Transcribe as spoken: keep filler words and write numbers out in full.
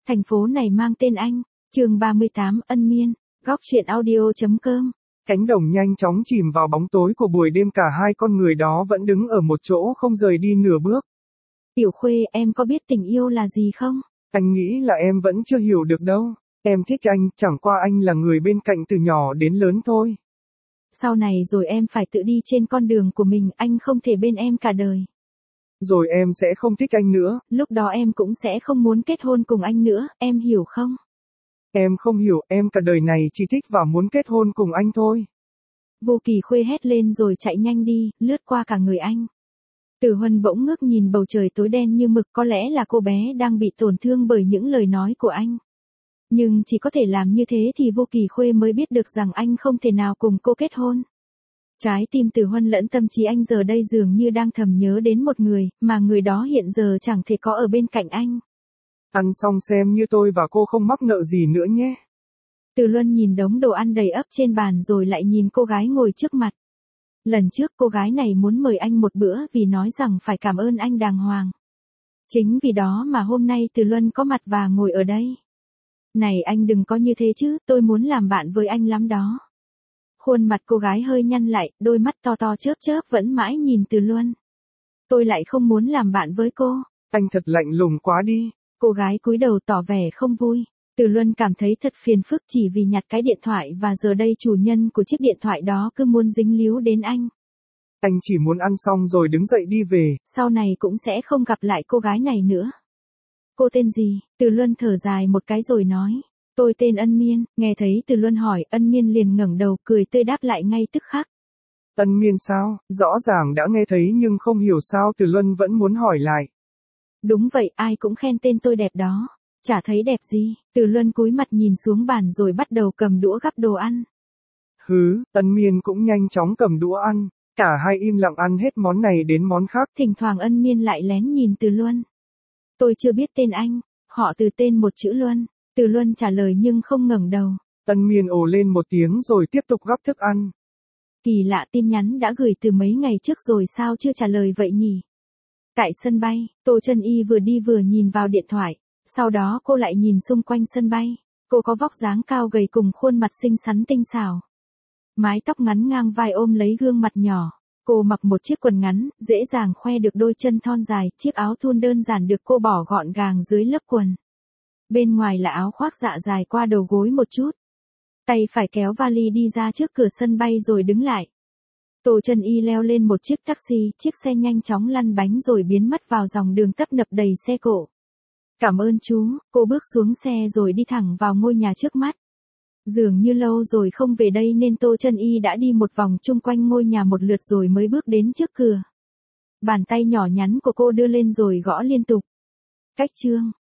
Thành phố này mang tên anh. Chương ba mươi tám, Ân Miên. Góc truyện audio chấm com. Cánh đồng nhanh chóng chìm vào bóng tối của buổi đêm, cả hai con người đó vẫn đứng ở một chỗ không rời đi nửa bước. Tiểu Khuê, em có biết tình yêu là gì không? Anh nghĩ là em vẫn chưa hiểu được đâu. Em thích anh, chẳng qua anh là người bên cạnh từ nhỏ đến lớn thôi. Sau này rồi em phải tự đi trên con đường của mình, anh không thể bên em cả đời. Rồi em sẽ không thích anh nữa. Lúc đó em cũng sẽ không muốn kết hôn cùng anh nữa, em hiểu không? Em không hiểu, em cả đời này chỉ thích và muốn kết hôn cùng anh thôi. Vô Kỳ Khuê hét lên rồi chạy nhanh đi, lướt qua cả người anh. Tử Huân bỗng ngước nhìn bầu trời tối đen như mực, có lẽ là cô bé đang bị tổn thương bởi những lời nói của anh. Nhưng chỉ có thể làm như thế thì Vô Kỳ Khuê mới biết được rằng anh không thể nào cùng cô kết hôn. Trái tim Tử Huân lẫn tâm trí anh giờ đây dường như đang thầm nhớ đến một người, mà người đó hiện giờ chẳng thể có ở bên cạnh anh. Ăn xong xem như tôi và cô không mắc nợ gì nữa nhé. Từ Luân nhìn đống đồ ăn đầy ắp trên bàn rồi lại nhìn cô gái ngồi trước mặt. Lần trước cô gái này muốn mời anh một bữa vì nói rằng phải cảm ơn anh đàng hoàng. Chính vì đó mà hôm nay Từ Luân có mặt và ngồi ở đây. Này anh đừng có như thế chứ, tôi muốn làm bạn với anh lắm đó. Khuôn mặt cô gái hơi nhăn lại, đôi mắt to to chớp chớp vẫn mãi nhìn Từ Luân. Tôi lại không muốn làm bạn với cô. Anh thật lạnh lùng quá đi. Cô gái cúi đầu tỏ vẻ không vui. Từ Luân cảm thấy thật phiền phức chỉ vì nhặt cái điện thoại và giờ đây chủ nhân của chiếc điện thoại đó cứ muốn dính líu đến anh. Anh chỉ muốn ăn xong rồi đứng dậy đi về. Sau này cũng sẽ không gặp lại cô gái này nữa. Cô tên gì? Từ Luân thở dài một cái rồi nói. Tôi tên Ân Miên. Nghe thấy Từ Luân hỏi, Ân Miên liền ngẩng đầu cười tươi đáp lại ngay tức khắc. Ân Miên sao? Rõ ràng đã nghe thấy nhưng không hiểu sao Từ Luân vẫn muốn hỏi lại. Đúng vậy, ai cũng khen tên tôi đẹp đó. Chả thấy đẹp gì. Từ Luân cúi mặt nhìn xuống bàn rồi bắt đầu cầm đũa gắp đồ ăn. Hứ, Ân Miên cũng nhanh chóng cầm đũa ăn. Cả hai im lặng ăn hết món này đến món khác. Thỉnh thoảng Ân Miên lại lén nhìn Từ Luân. Tôi chưa biết tên anh. Họ Từ tên một chữ Luân. Từ Luân trả lời nhưng không ngẩng đầu. Ân Miên ồ lên một tiếng rồi tiếp tục gắp thức ăn. Kỳ lạ, tin nhắn đã gửi từ mấy ngày trước rồi sao chưa trả lời vậy nhỉ? Tại sân bay, Tô Chân Y vừa đi vừa nhìn vào điện thoại. Sau đó cô lại nhìn xung quanh sân bay. Cô có vóc dáng cao gầy cùng khuôn mặt xinh xắn tinh xảo. Mái tóc ngắn ngang vai ôm lấy gương mặt nhỏ. Cô mặc một chiếc quần ngắn, dễ dàng khoe được đôi chân thon dài. Chiếc áo thun đơn giản được cô bỏ gọn gàng dưới lớp quần. Bên ngoài là áo khoác dạ dài qua đầu gối một chút. Tay phải kéo vali đi ra trước cửa sân bay rồi đứng lại. Tô Chân Y leo lên một chiếc taxi, chiếc xe nhanh chóng lăn bánh rồi biến mất vào dòng đường tấp nập đầy xe cộ. Cảm ơn chú, cô bước xuống xe rồi đi thẳng vào ngôi nhà trước mắt. Dường như lâu rồi không về đây nên Tô Chân Y đã đi một vòng chung quanh ngôi nhà một lượt rồi mới bước đến trước cửa. Bàn tay nhỏ nhắn của cô đưa lên rồi gõ liên tục. Cách chương.